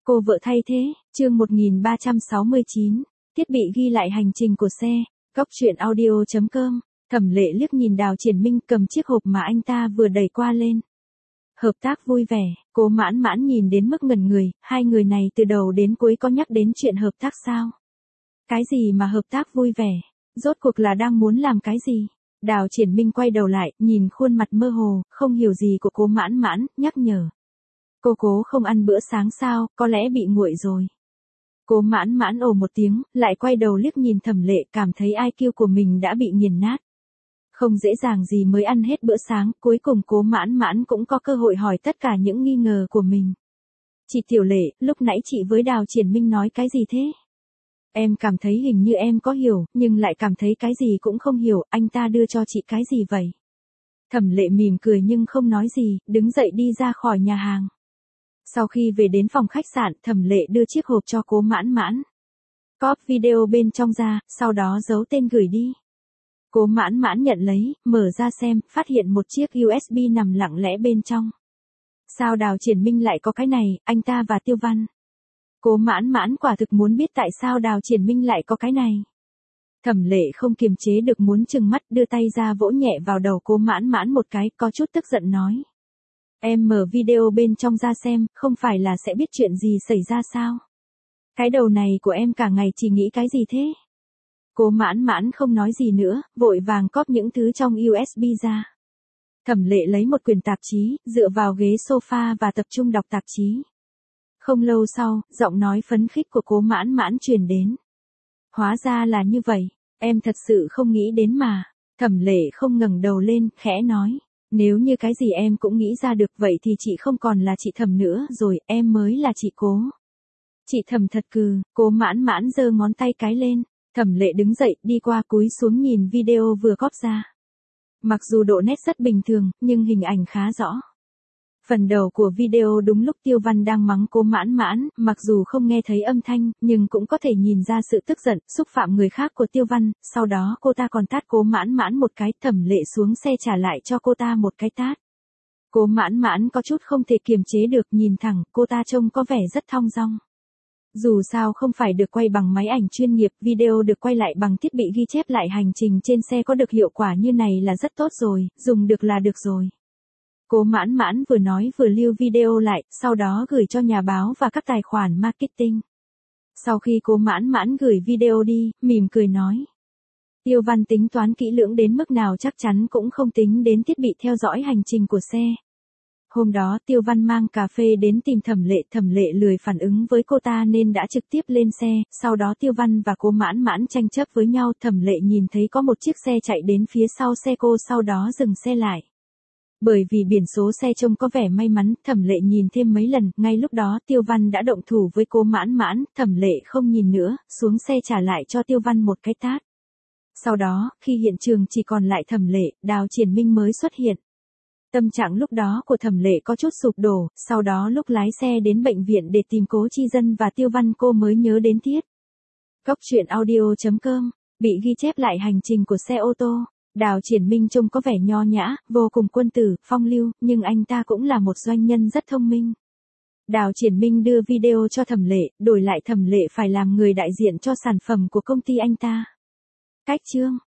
Cô vợ thay thế, chương 1369, thiết bị ghi lại hành trình của xe, Cóc truyện audio.com, Thẩm Lệ liếc nhìn Đào Triển Minh cầm chiếc hộp mà anh ta vừa đẩy qua lên. Hợp tác vui vẻ, Cố Mãn Mãn nhìn đến mức ngẩn người, hai người này từ đầu đến cuối có nhắc đến chuyện hợp tác sao? Cái gì mà hợp tác vui vẻ? Rốt cuộc là đang muốn làm cái gì? Đào Triển Minh quay đầu lại, nhìn khuôn mặt mơ hồ, không hiểu gì của Cố Mãn Mãn, nhắc nhở. Cô Cố không ăn bữa sáng sao, có lẽ bị nguội rồi. Cố Mãn Mãn ồ một tiếng, lại quay đầu liếc nhìn Thẩm Lệ, cảm thấy IQ của mình đã bị nghiền nát. Không dễ dàng gì mới ăn hết bữa sáng, cuối cùng Cố Mãn Mãn cũng có cơ hội hỏi tất cả những nghi ngờ của mình. Chị Tiểu Lệ, lúc nãy chị với Đào Triển Minh nói cái gì thế? Em cảm thấy hình như em có hiểu, nhưng lại cảm thấy cái gì cũng không hiểu, anh ta đưa cho chị cái gì vậy? Thẩm Lệ mỉm cười nhưng không nói gì, đứng dậy đi ra khỏi nhà hàng. Sau khi về đến phòng khách sạn, Thẩm Lệ đưa chiếc hộp cho Cố Mãn Mãn. Cóp video bên trong ra, sau đó giấu tên gửi đi. Cố Mãn Mãn nhận lấy, mở ra xem, phát hiện một chiếc USB nằm lặng lẽ bên trong. Sao Đào Triển Minh lại có cái này, anh ta và Tiêu Văn? Cố Mãn Mãn quả thực muốn biết tại sao Đào Triển Minh lại có cái này. Thẩm Lệ không kiềm chế được muốn trừng mắt, đưa tay ra vỗ nhẹ vào đầu Cố Mãn Mãn một cái, có chút tức giận nói. Em mở video bên trong ra xem, không phải là sẽ biết chuyện gì xảy ra sao? Cái đầu này của em cả ngày chỉ nghĩ cái gì thế? Cố Mãn Mãn không nói gì nữa, vội vàng cóp những thứ trong USB ra. Thẩm Lệ lấy một quyển tạp chí, dựa vào ghế sofa và tập trung đọc tạp chí. Không lâu sau, giọng nói phấn khích của Cố Mãn Mãn truyền đến. Hóa ra là như vậy, em thật sự không nghĩ đến mà. Thẩm Lệ không ngẩng đầu lên, khẽ nói. Nếu như cái gì em cũng nghĩ ra được vậy thì chị không còn là chị Thẩm nữa rồi, em mới là chị Cố. Chị Thẩm thật cừ, Cố Mãn Mãn giơ ngón tay cái lên. Thẩm Lệ đứng dậy, đi qua cúi xuống nhìn video vừa cóp ra. Mặc dù độ nét rất bình thường, nhưng hình ảnh khá rõ. Phần đầu của video đúng lúc Tiêu Văn đang mắng Cố Mãn Mãn, mặc dù không nghe thấy âm thanh, nhưng cũng có thể nhìn ra sự tức giận, xúc phạm người khác của Tiêu Văn, sau đó cô ta còn tát Cố Mãn Mãn một cái, Thẩm Lệ xuống xe trả lại cho cô ta một cái tát. Cố Mãn Mãn có chút không thể kiềm chế được, nhìn thẳng, cô ta trông có vẻ rất thong dong. Dù sao không phải được quay bằng máy ảnh chuyên nghiệp, video được quay lại bằng thiết bị ghi chép lại hành trình trên xe có được hiệu quả như này là rất tốt rồi, dùng được là được rồi. Cố Mãn Mãn vừa nói vừa lưu video lại, sau đó gửi cho nhà báo và các tài khoản marketing. Sau khi Cố Mãn Mãn gửi video đi, mỉm cười nói. Tiêu Văn tính toán kỹ lưỡng đến mức nào chắc chắn cũng không tính đến thiết bị theo dõi hành trình của xe. Hôm đó Tiêu Văn mang cà phê đến tìm Thẩm Lệ lười phản ứng với cô ta nên đã trực tiếp lên xe, sau đó Tiêu Văn và Cố Mãn Mãn tranh chấp với nhau, Thẩm Lệ nhìn thấy có một chiếc xe chạy đến phía sau xe cô sau đó dừng xe lại. Bởi vì biển số xe trông có vẻ may mắn, Thẩm Lệ nhìn thêm mấy lần, ngay lúc đó Tiêu Văn đã động thủ với Cố Mãn Mãn, Thẩm Lệ không nhìn nữa, xuống xe trả lại cho Tiêu Văn một cái tát. Sau đó, khi hiện trường chỉ còn lại Thẩm Lệ, Đào Triển Minh mới xuất hiện. Tâm trạng lúc đó của Thẩm Lệ có chút sụp đổ, sau đó lúc lái xe đến bệnh viện để tìm Cố Chi Dân và Tiêu Văn cô mới nhớ đến Thiết. Cóc truyện audio.com, bị ghi chép lại hành trình của xe ô tô. Đào Triển Minh trông có vẻ nho nhã, vô cùng quân tử, phong lưu, nhưng anh ta cũng là một doanh nhân rất thông minh. Đào Triển Minh đưa video cho Thẩm Lệ, đổi lại Thẩm Lệ phải làm người đại diện cho sản phẩm của công ty anh ta. Cách chương